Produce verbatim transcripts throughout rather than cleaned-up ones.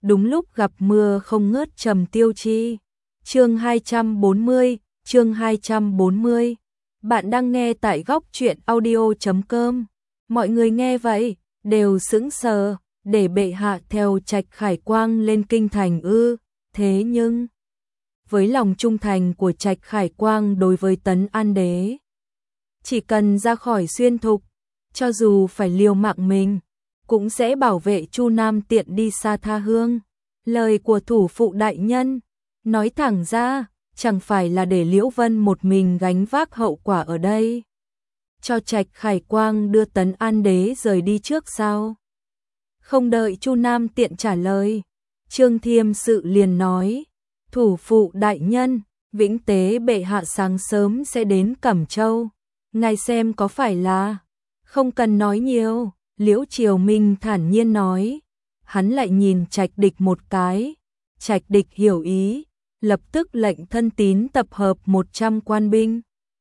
đúng lúc gặp mưa không ngớt trầm tiêu chi. Chương hai trăm bốn mươi, chương hai trăm bốn mươi. Bạn đang nghe tại góc truyện audio chấm com. Mọi người nghe vậy đều sững sờ, để bệ hạ theo Trạch Khải Quang lên kinh thành ư? Thế nhưng với lòng trung thành của Trạch Khải Quang đối với Tấn An Đế, chỉ cần ra khỏi Xuyên Thục, cho dù phải liều mạng mình, cũng sẽ bảo vệ Chu Nam Tiện đi xa tha hương. Lời của thủ phụ đại nhân, nói thẳng ra, chẳng phải là để Liễu Vân một mình gánh vác hậu quả ở đây, cho Trạch Khải Quang đưa Tấn An Đế rời đi trước sao? Không đợi Chu Nam Tiện trả lời, Trương Thiêm Sự liền nói, thủ phụ đại nhân, Vĩnh Tế bệ hạ sáng sớm sẽ đến Cẩm Châu, ngài xem có phải là... Không cần nói nhiều, Liễu Triều Minh thản nhiên nói. Hắn lại nhìn Trạch Địch một cái, Trạch Địch hiểu ý, lập tức lệnh thân tín tập hợp một trăm quan binh,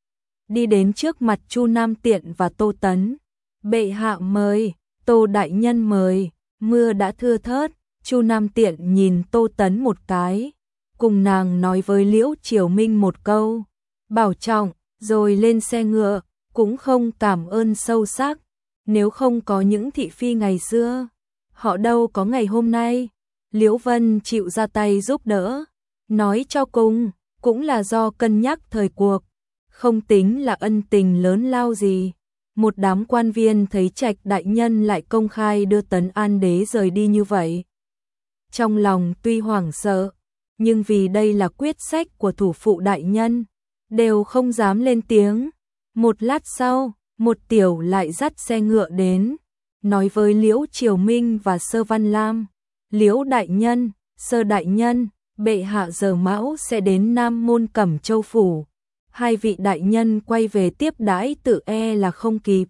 đi đến trước mặt Chu Nam Tiện và Tô Tấn. Bệ hạ mời, Tô đại nhân mời. Mưa đã thưa thớt, Chu Nam Tiện nhìn Tô Tấn một cái, cùng nàng nói với Liễu Triều Minh một câu, bảo trọng, rồi lên xe ngựa, cũng không cảm ơn sâu sắc. Nếu không có những thị phi ngày xưa, họ đâu có ngày hôm nay. Liễu Vân chịu ra tay giúp đỡ, nói cho cùng, cũng là do cân nhắc thời cuộc, không tính là ân tình lớn lao gì. Một đám quan viên thấy Trạch đại nhân lại công khai đưa Tấn An Đế rời đi như vậy, trong lòng tuy hoảng sợ, nhưng vì đây là quyết sách của thủ phụ đại nhân, đều không dám lên tiếng. Một lát sau, một tiểu lại dắt xe ngựa đến, nói với Liễu Triều Minh và Sơ Văn Lam, Liễu đại nhân, Sơ đại nhân, bệ hạ giờ mão sẽ đến Nam Môn Cẩm Châu phủ, hai vị đại nhân quay về tiếp đãi tự e là không kịp,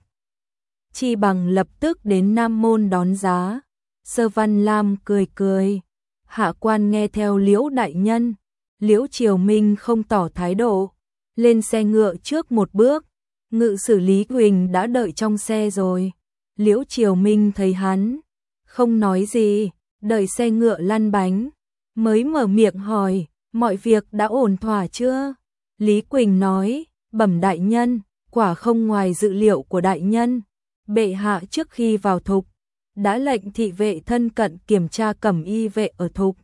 chi bằng lập tức đến Nam Môn đón giá. Sơ Văn Lam cười cười, hạ quan nghe theo Liễu đại nhân. Liễu Triều Minh không tỏ thái độ, lên xe ngựa trước một bước. Ngự sử Lý Quỳnh đã đợi trong xe rồi. Liễu Triều Minh thấy hắn không nói gì, đợi xe ngựa lăn bánh, mới mở miệng hỏi, mọi việc đã ổn thỏa chưa? Lý Quỳnh nói, bẩm đại nhân, quả không ngoài dự liệu của đại nhân. Bệ hạ trước khi vào thục, đã lệnh thị vệ thân cận kiểm tra cẩm y vệ ở thục.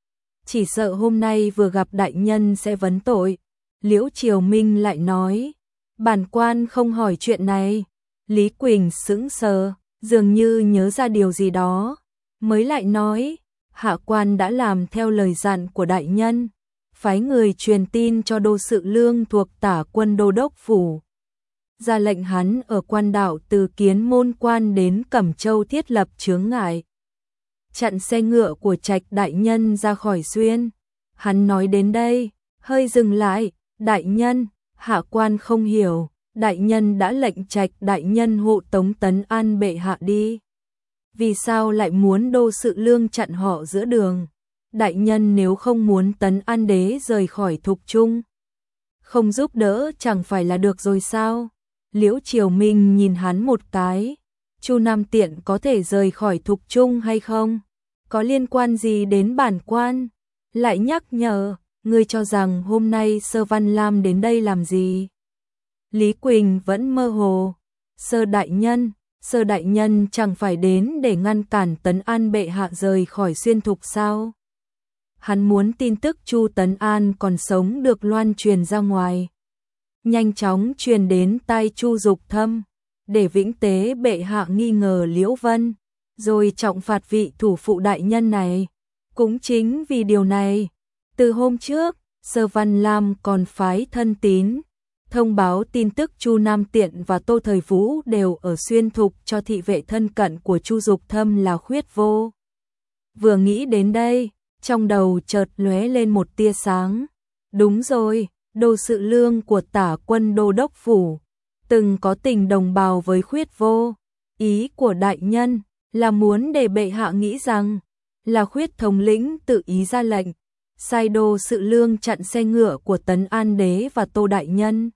Chỉ sợ hôm nay vừa gặp đại nhân sẽ vấn tội. Liễu Triều Minh lại nói, bản quan không hỏi chuyện này. Lý Quỳnh sững sờ, dường như nhớ ra điều gì đó, mới lại nói, hạ quan đã làm theo lời dặn của đại nhân, phái người truyền tin cho Đô Sự Lương thuộc Tả Quân Đô Đốc phủ, ra lệnh hắn ở quan đạo từ Kiến Môn quan đến Cẩm Châu thiết lập chướng ngại, chặn xe ngựa của Trạch đại nhân ra khỏi xuyên. Hắn nói đến đây, hơi dừng lại, đại nhân, hạ quan không hiểu, đại nhân đã lệnh Trạch đại nhân hộ tống Tấn An bệ hạ đi, vì sao lại muốn Đô Sự Lương chặn họ giữa đường? Đại nhân nếu không muốn Tấn An Đế rời khỏi thục trung, không giúp đỡ chẳng phải là được rồi sao? Liễu Triều Minh nhìn hắn một cái, Chu Nam Tiện có thể rời khỏi thục trung hay không, có liên quan gì đến bản quan? Lại nhắc nhở, ngươi cho rằng hôm nay Sơ Văn Lam đến đây làm gì? Lý Quỳnh vẫn mơ hồ, Sơ đại nhân, Sơ đại nhân chẳng phải đến để ngăn cản Tấn An bệ hạ rời khỏi xuyên thục sao? Hắn muốn tin tức Chu Tấn An còn sống được loan truyền ra ngoài, nhanh chóng truyền đến tai Chu Dục Thâm, để Vĩnh Tế bệ hạ nghi ngờ Liễu Vân, rồi trọng phạt vị thủ phụ đại nhân này. Cũng chính vì điều này, từ hôm trước, Sơ Văn Lam còn phái thân tín thông báo tin tức Chu Nam Tiện và Tô Thời Vũ đều ở xuyên thục cho thị vệ thân cận của Chu Dục Thâm là Khuyết Vô. Vừa nghĩ đến đây, trong đầu chợt lóe lên một tia sáng. Đúng rồi, Đô Sự Lương của Tả Quân Đô Đốc phủ từng có tình đồng bào với Khuyết Vô. Ý của đại nhân là muốn để bệ hạ nghĩ rằng là Khuyết thống lĩnh tự ý ra lệnh, sai Đô Sự Lương chặn xe ngựa của Tấn An Đế và Tô đại nhân.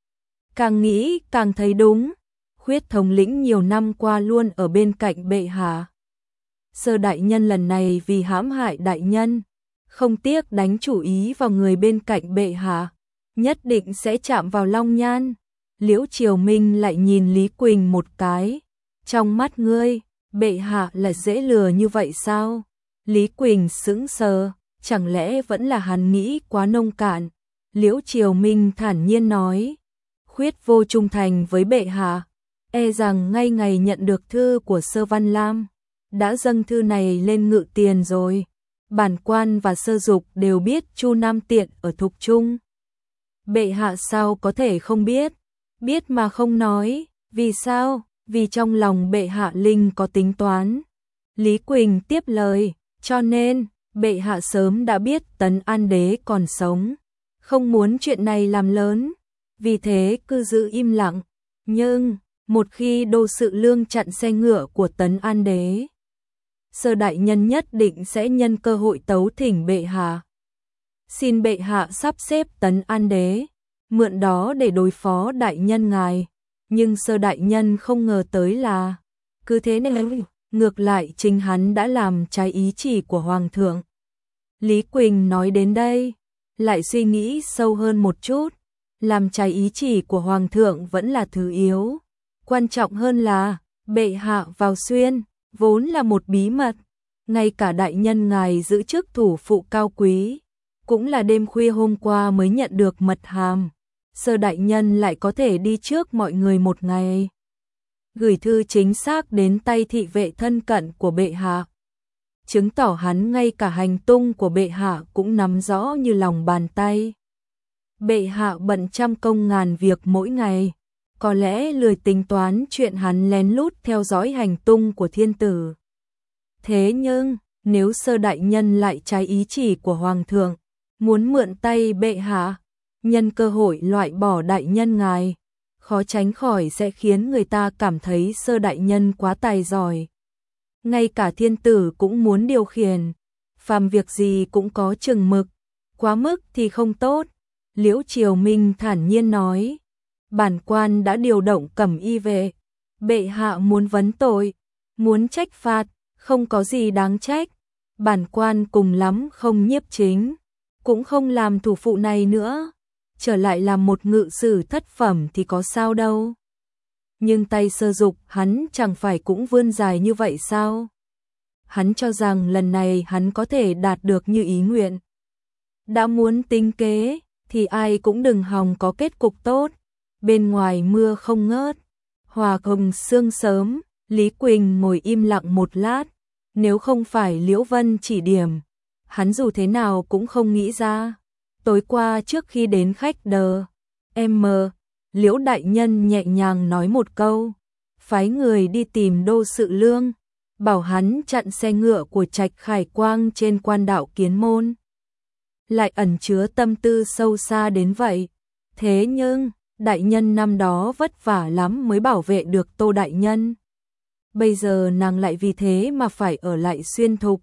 Càng nghĩ càng thấy đúng, Khuyết thống lĩnh nhiều năm qua luôn ở bên cạnh bệ hạ, Sơ đại nhân lần này vì hãm hại đại nhân, không tiếc đánh chủ ý vào người bên cạnh bệ hạ, nhất định sẽ chạm vào long nhan. Liễu Triều Minh lại nhìn Lý Quỳnh một cái, trong mắt ngươi, bệ hạ là dễ lừa như vậy sao? Lý Quỳnh sững sờ, chẳng lẽ vẫn là hắn nghĩ quá nông cạn? Liễu Triều Minh thản nhiên nói, khuyết vô trung thành với bệ hạ, e rằng ngay ngày nhận được thư của Sơ Văn Lam, đã dâng thư này lên ngự tiền rồi. Bản quan và Sơ Dục đều biết Chu Nam Tiện ở Thục Trung. Bệ hạ sao có thể không biết? Biết mà không nói, vì sao? Vì trong lòng bệ hạ Linh có tính toán. Lý Quỳnh tiếp lời, cho nên, bệ hạ sớm đã biết Tấn An Đế còn sống, không muốn chuyện này làm lớn, vì thế cứ giữ im lặng. Nhưng, một khi Đô Sự Lương chặn xe ngựa của Tấn An Đế, Sơ đại nhân nhất định sẽ nhân cơ hội tấu thỉnh bệ hạ. Xin bệ hạ sắp xếp Tấn An Đế, mượn đó để đối phó đại nhân ngài. Nhưng Sơ đại nhân không ngờ tới là, cứ thế nên ngược lại chính hắn đã làm trái ý chỉ của Hoàng thượng. Lý Quỳnh nói đến đây, lại suy nghĩ sâu hơn một chút, làm trái ý chỉ của Hoàng thượng vẫn là thứ yếu. Quan trọng hơn là, bệ hạ vào xuyên, vốn là một bí mật, ngay cả đại nhân ngài giữ chức thủ phụ cao quý, cũng là đêm khuya hôm qua mới nhận được mật hàm. Sơ đại nhân lại có thể đi trước mọi người một ngày, gửi thư chính xác đến tay thị vệ thân cận của bệ hạ, chứng tỏ hắn ngay cả hành tung của bệ hạ cũng nắm rõ như lòng bàn tay. Bệ hạ bận trăm công ngàn việc mỗi ngày, có lẽ lười tính toán chuyện hắn lén lút theo dõi hành tung của thiên tử. Thế nhưng, nếu Sơ đại nhân lại trái ý chỉ của Hoàng thượng, muốn mượn tay bệ hạ, nhân cơ hội loại bỏ đại nhân ngài, khó tránh khỏi sẽ khiến người ta cảm thấy Sơ đại nhân quá tài giỏi. Ngay cả thiên tử cũng muốn điều khiển, phàm việc gì cũng có chừng mực, quá mức thì không tốt. Liễu Triều Minh thản nhiên nói, bản quan đã điều động cẩm y vệ, bệ hạ muốn vấn tội, muốn trách phạt, không có gì đáng trách. Bản quan cùng lắm không nhiếp chính, cũng không làm thủ phụ này nữa, trở lại làm một ngự sử thất phẩm thì có sao đâu. Nhưng tay Sơ Dục hắn chẳng phải cũng vươn dài như vậy sao? Hắn cho rằng lần này hắn có thể đạt được như ý nguyện. Đã muốn tính kế, thì ai cũng đừng hòng có kết cục tốt. Bên ngoài mưa không ngớt, hòa hồng sương sớm, Lý Quỳnh ngồi im lặng một lát. Nếu không phải Liễu Vân chỉ điểm, hắn dù thế nào cũng không nghĩ ra. Tối qua trước khi đến khách đờ, em Liễu đại nhân nhẹ nhàng nói một câu, phái người đi tìm Đô Sự Lương, bảo hắn chặn xe ngựa của Trạch Khải Quang trên quan đạo Kiến Môn. Lại ẩn chứa tâm tư sâu xa đến vậy. Thế nhưng, đại nhân năm đó vất vả lắm mới bảo vệ được Tô đại nhân. Bây giờ nàng lại vì thế mà phải ở lại Xuyên Thục.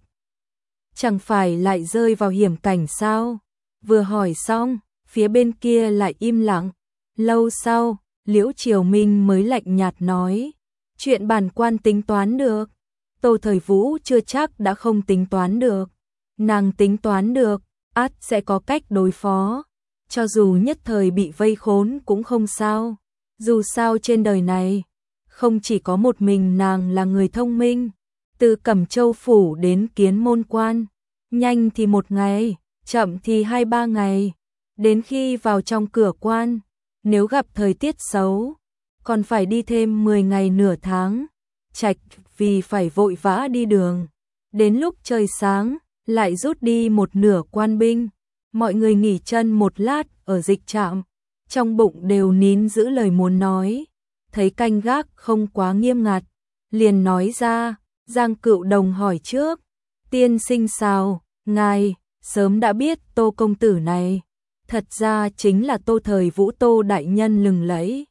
Chẳng phải lại rơi vào hiểm cảnh sao? Vừa hỏi xong, phía bên kia lại im lặng. Lâu sau, Liễu Triều Minh mới lạnh nhạt nói, chuyện bản quan tính toán được, Tô Thời Vũ chưa chắc đã không tính toán được. Nàng tính toán được, ắt sẽ có cách đối phó, cho dù nhất thời bị vây khốn cũng không sao. Dù sao trên đời này, không chỉ có một mình nàng là người thông minh. Từ Cẩm Châu Phủ đến Kiến Môn Quan, nhanh thì một ngày, chậm thì hai ba ngày. Đến khi vào trong cửa quan, nếu gặp thời tiết xấu, còn phải đi thêm mười ngày nửa tháng. Trạch vì phải vội vã đi đường. Đến lúc trời sáng, lại rút đi một nửa quan binh. Mọi người nghỉ chân một lát ở dịch trạm, trong bụng đều nín giữ lời muốn nói. Thấy canh gác không quá nghiêm ngặt, liền nói ra. Giang Cựu Đồng hỏi trước, tiên sinh sao, ngài sớm đã biết Tô công tử này, thật ra chính là Tô Thời Vũ Tô đại nhân lừng lẫy.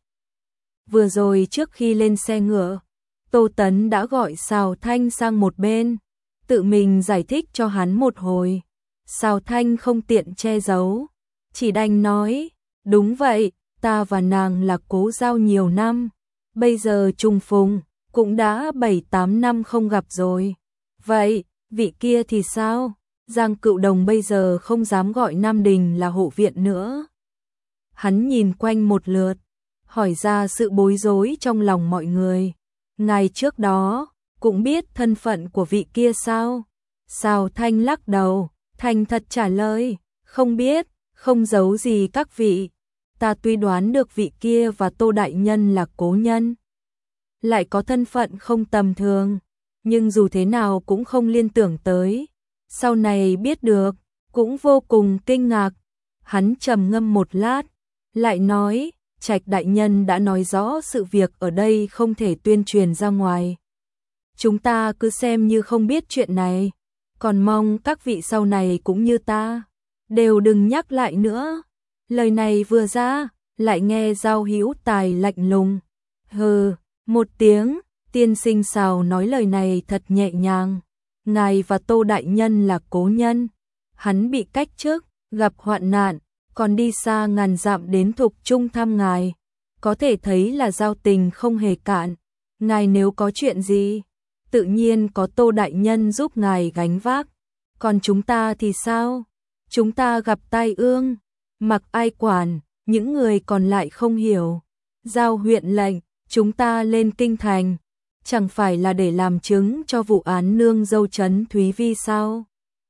Vừa rồi trước khi lên xe ngựa, Tô Tấn đã gọi Sào Thanh sang một bên, tự mình giải thích cho hắn một hồi. Sào Thanh không tiện che giấu, chỉ đành nói, đúng vậy, ta và nàng là cố giao nhiều năm, bây giờ trùng phùng, cũng đã bảy tám năm không gặp rồi. Vậy, vị kia thì sao? Giang Cựu Đồng bây giờ không dám gọi Nam Đình là hộ viện nữa. Hắn nhìn quanh một lượt, hỏi ra sự bối rối trong lòng mọi người. Ngày trước đó, cũng biết thân phận của vị kia sao? Sào Thanh lắc đầu, thành thật trả lời, không biết, không giấu gì các vị. Ta tuy đoán được vị kia và Tô Đại Nhân là cố nhân, lại có thân phận không tầm thường, nhưng dù thế nào cũng không liên tưởng tới. Sau này biết được, cũng vô cùng kinh ngạc. Hắn trầm ngâm một lát, lại nói, Trạch Đại Nhân đã nói rõ sự việc ở đây không thể tuyên truyền ra ngoài. Chúng ta cứ xem như không biết chuyện này, còn mong các vị sau này cũng như ta, đều đừng nhắc lại nữa. Lời này vừa ra, lại nghe Giao Hữu Tài lạnh lùng, hừ, một tiếng. Tiên sinh Sào nói lời này thật nhẹ nhàng. Ngài và Tô Đại Nhân là cố nhân, hắn bị cách chức, gặp hoạn nạn, còn đi xa ngàn dặm đến Thục Trung thăm ngài, có thể thấy là giao tình không hề cạn. Ngài nếu có chuyện gì, tự nhiên có Tô Đại Nhân giúp ngài gánh vác. Còn chúng ta thì sao? Chúng ta gặp tai ương, mặc ai quản, những người còn lại không hiểu. Giao huyện lệnh, chúng ta lên kinh thành, chẳng phải là để làm chứng cho vụ án nương dâu Trấn Thúy Vi sao?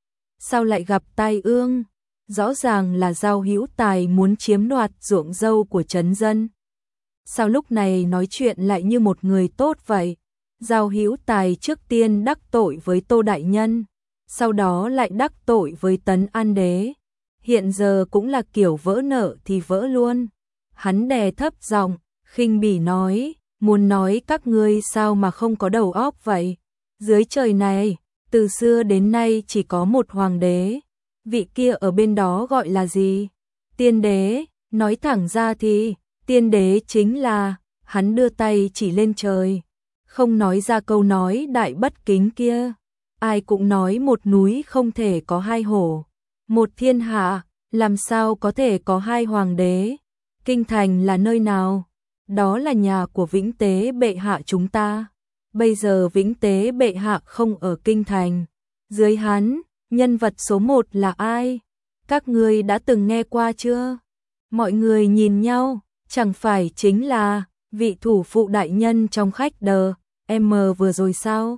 Sao lại gặp tai ương? Rõ ràng là Giao Hữu Tài muốn chiếm đoạt ruộng dâu của trấn dân. Sao lúc này nói chuyện lại như một người tốt vậy? Giao Hữu Tài trước tiên đắc tội với Tô Đại Nhân, sau đó lại đắc tội với Tấn An Đế. Hiện giờ cũng là kiểu vỡ nợ thì vỡ luôn. Hắn đè thấp giọng, khinh bỉ nói, muốn nói các ngươi sao mà không có đầu óc vậy? Dưới trời này, từ xưa đến nay chỉ có một hoàng đế. Vị kia ở bên đó gọi là gì? Tiên đế. Nói thẳng ra thì, tiên đế chính là, hắn đưa tay chỉ lên trời, không nói ra câu nói đại bất kính kia. Ai cũng nói một núi không thể có hai hổ, một thiên hạ, làm sao có thể có hai hoàng đế? Kinh thành là nơi nào? Đó là nhà của Vĩnh Tế bệ hạ chúng ta. Bây giờ Vĩnh Tế bệ hạ không ở kinh thành. Dưới hắn, nhân vật số một là ai? Các ngươi đã từng nghe qua chưa? Mọi người nhìn nhau, chẳng phải chính là vị thủ phụ đại nhân trong khách đờ em vừa rồi sao?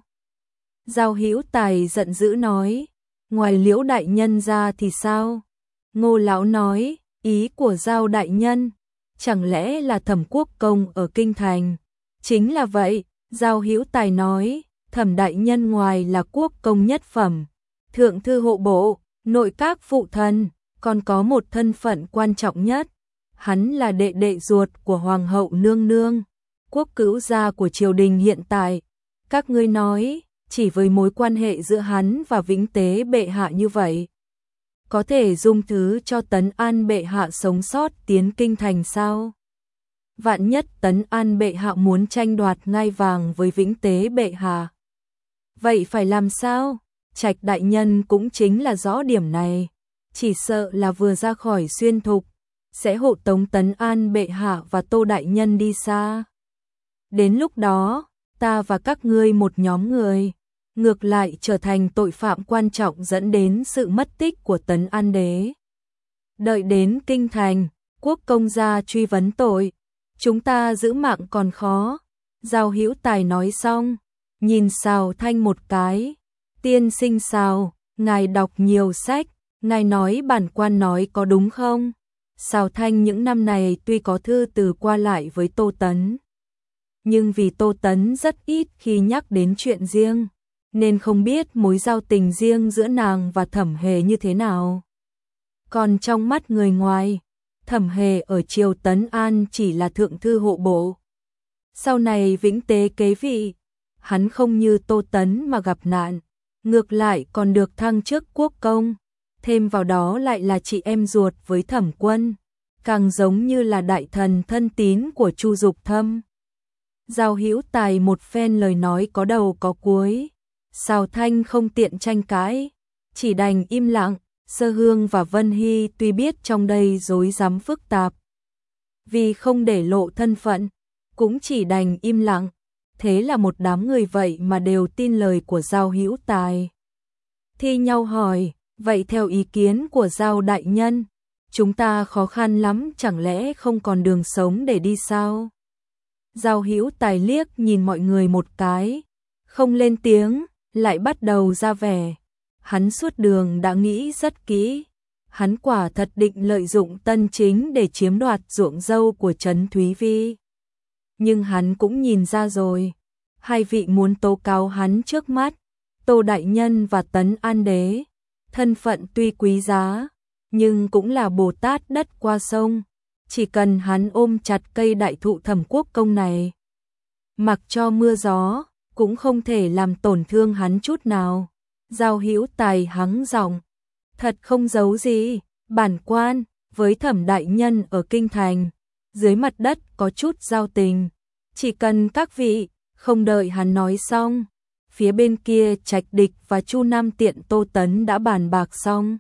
Giao Hữu Tài giận dữ nói, ngoài Liễu đại nhân ra thì sao? Ngô lão nói, ý của Giao đại nhân, chẳng lẽ là Thẩm Quốc công ở kinh thành? Chính là vậy, Giao Hữu Tài nói, Thẩm đại nhân ngoài là quốc công nhất phẩm, thượng thư hộ bộ, nội các phụ thần, còn có một thân phận quan trọng nhất, hắn là đệ đệ ruột của hoàng hậu nương nương, quốc cữu gia của triều đình hiện tại. Các ngươi nói, chỉ với mối quan hệ giữa hắn và Vĩnh Tế bệ hạ như vậy, có thể dung thứ cho Tấn An bệ hạ sống sót tiến kinh thành sao? Vạn nhất Tấn An bệ hạ muốn tranh đoạt ngai vàng với Vĩnh Tế bệ hạ, vậy phải làm sao? Trạch đại nhân cũng chính là rõ điểm này, chỉ sợ là vừa ra khỏi xuyên thục, sẽ hộ tống Tấn An bệ hạ và Tô đại nhân đi xa. Đến lúc đó, ta và các ngươi một nhóm người, ngược lại trở thành tội phạm quan trọng dẫn đến sự mất tích của Tấn An đế. Đợi đến kinh thành, quốc công gia truy vấn tội, chúng ta giữ mạng còn khó. Giao Hữu Tài nói xong, nhìn Sào Thanh một cái, tiên sinh Sào, ngài đọc nhiều sách, ngài nói bản quan nói có đúng không? Sào Thanh những năm này tuy có thư từ qua lại với Tô Tấn, nhưng vì Tô Tấn rất ít khi nhắc đến chuyện riêng, nên không biết mối giao tình riêng giữa nàng và Thẩm Hề như thế nào. Còn trong mắt người ngoài, Thẩm Hề ở triều Tấn An chỉ là thượng thư hộ bộ. Sau này Vĩnh Tế kế vị, hắn không như Tô Tấn mà gặp nạn, ngược lại còn được thăng chức quốc công, thêm vào đó lại là chị em ruột với Thẩm Quân, càng giống như là đại thần thân tín của Chu Dục Thâm. Giao Hữu Tài một phen lời nói có đầu có cuối, Sào Thanh không tiện tranh cãi, chỉ đành im lặng. Sơ Hương và Vân Hy tuy biết trong đây rối rắm phức tạp, vì không để lộ thân phận, cũng chỉ đành im lặng. thế là một đám người vậy mà đều tin lời của Giao Hữu Tài. Thi nhau hỏi, vậy theo ý kiến của Giao đại nhân, chúng ta khó khăn lắm chẳng lẽ không còn đường sống để đi sao? Giao Hữu Tài liếc nhìn mọi người một cái, không lên tiếng, lại bắt đầu ra vẻ. Hắn suốt đường đã nghĩ rất kỹ, hắn quả thật định lợi dụng Tân Chính để chiếm đoạt ruộng dâu của Trấn Thúy Vi. Nhưng hắn cũng nhìn ra rồi, hai vị muốn tố cáo hắn trước mắt, Tô Đại Nhân và Tấn An Đế, thân phận tuy quý giá, nhưng cũng là Bồ Tát đất qua sông, chỉ cần hắn ôm chặt cây đại thụ Thẩm Quốc Công này, mặc cho mưa gió, cũng không thể làm tổn thương hắn chút nào. Giao Hữu Tài hắng giọng, thật không giấu gì, bản quan với Thẩm đại nhân ở kinh thành, dưới mặt đất có chút giao tình, chỉ cần các vị. Không đợi hắn nói xong, phía bên kia Trạch Địch và Chu Nam Tiện Tô Tấn đã bàn bạc xong.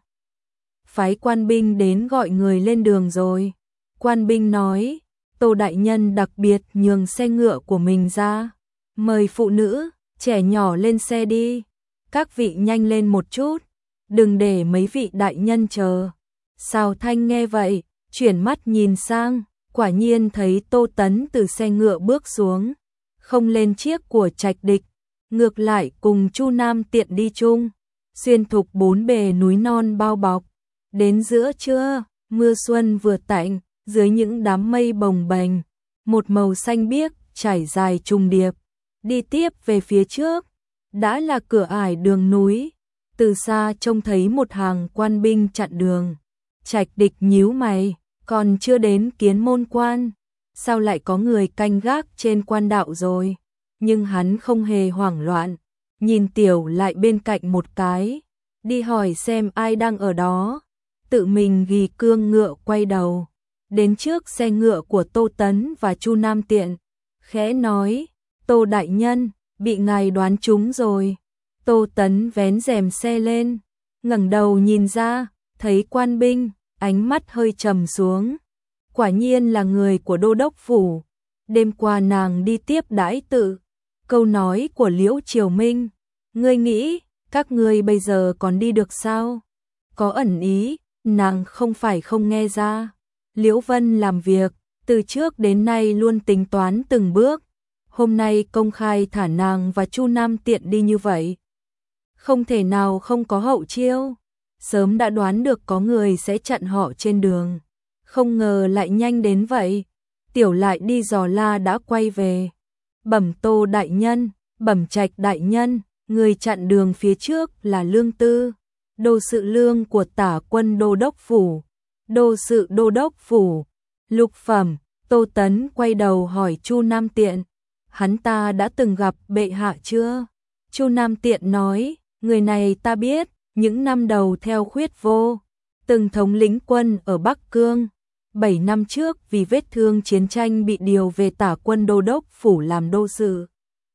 Phái quan binh đến gọi người lên đường rồi. Quan binh nói, Tô đại nhân đặc biệt nhường xe ngựa của mình ra, mời phụ nữ, trẻ nhỏ lên xe đi. Các vị nhanh lên một chút, đừng để mấy vị đại nhân chờ. Sào Thanh nghe vậy, chuyển mắt nhìn sang, quả nhiên thấy Tô Tấn từ xe ngựa bước xuống, không lên chiếc của Trạch Địch, ngược lại cùng Chu Nam Tiện đi chung, xuyên thục bốn bề núi non bao bọc. Đến giữa trưa, mưa xuân vừa tạnh, dưới những đám mây bồng bềnh, một màu xanh biếc trải dài trùng điệp, đi tiếp về phía trước, đã là cửa ải đường núi. Từ xa trông thấy một hàng quan binh chặn đường. Trạch Địch nhíu mày, còn chưa đến Kiến Môn quan, sao lại có người canh gác trên quan đạo rồi? Nhưng hắn không hề hoảng loạn, nhìn Tiểu lại bên cạnh một cái, đi hỏi xem ai đang ở đó. Tự mình ghi cương ngựa quay đầu, đến trước xe ngựa của Tô Tấn và Chu Nam Tiện, khẽ nói, Tô đại nhân, bị ngài đoán trúng rồi. Tô Tấn vén rèm xe lên, ngẩng đầu nhìn ra, thấy quan binh, ánh mắt hơi trầm xuống. Quả nhiên là người của đô đốc phủ. Đêm qua nàng đi tiếp đãi tự. Câu nói của Liễu Triều Minh, ngươi nghĩ, các ngươi bây giờ còn đi được sao? Có ẩn ý, nàng không phải không nghe ra. Liễu Vân làm việc, từ trước đến nay luôn tính toán từng bước. Hôm nay công khai thả nàng và Chu Nam Tiện đi như vậy, không thể nào không có hậu chiêu. Sớm đã đoán được có người sẽ chặn họ trên đường, không ngờ lại nhanh đến vậy. Tiểu lại đi dò la đã quay về, bẩm Tô đại nhân, bẩm Trạch đại nhân, người chặn đường phía trước là Lương Tư, đô sự lương của Tả quân đô đốc phủ. Đô sự đô đốc phủ, lục phẩm. Tô Tấn quay đầu hỏi Chu Nam Tiện, hắn ta đã từng gặp bệ hạ chưa? Chu Nam Tiện nói, người này ta biết, những năm đầu theo Khuyết Vô, từng thống lĩnh quân ở Bắc Cương. Bảy năm trước vì vết thương chiến tranh bị điều về Tả quân đô đốc phủ làm đô sự.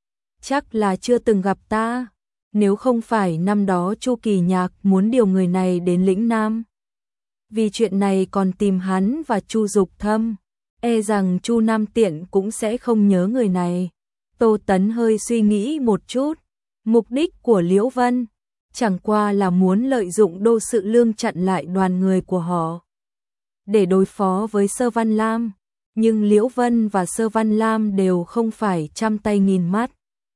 Chắc là chưa từng gặp ta, nếu không phải năm đó Chu Kỳ Nhạc muốn điều người này đến lĩnh Nam. Vì chuyện này còn tìm hắn và Chu Dục Thâm, e rằng Chu Nam Tiện cũng sẽ không nhớ người này. Tô Tấn hơi suy nghĩ một chút, mục đích của Liễu Vân chẳng qua là muốn lợi dụng đô sự lương chặn lại đoàn người của họ để đối phó với Sơ Văn Lam, nhưng Liễu Vân và Sơ Văn Lam đều không phải trăm tay nghìn mắt.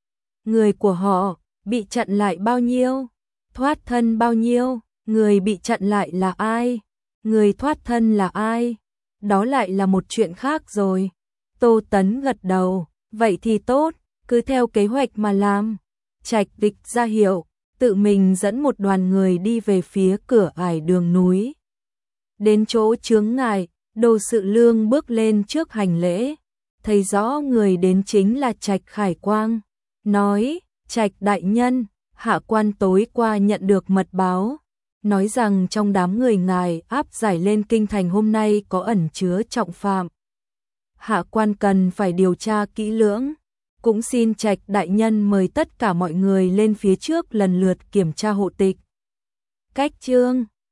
Người của họ bị chặn lại bao nhiêu, thoát thân bao nhiêu, người bị chặn lại là ai, người thoát thân là ai, đó lại là một chuyện khác rồi. Tô Tấn gật đầu, vậy thì tốt, cứ theo kế hoạch mà làm. Trạch Địch ra hiệu, tự mình dẫn một đoàn người đi về phía cửa ải đường núi. Đến chỗ chướng ngại, đô sự lương bước lên trước hành lễ, thấy rõ người đến chính là Trạch Khải Quang, nói, Trạch đại nhân, hạ quan tối qua nhận được mật báo, nói rằng trong đám người ngài áp giải lên kinh thành hôm nay có ẩn chứa trọng phạm. Hạ quan cần phải điều tra kỹ lưỡng, cũng xin Trạch đại nhân mời tất cả mọi người lên phía trước lần lượt kiểm tra hộ tịch. Cách chương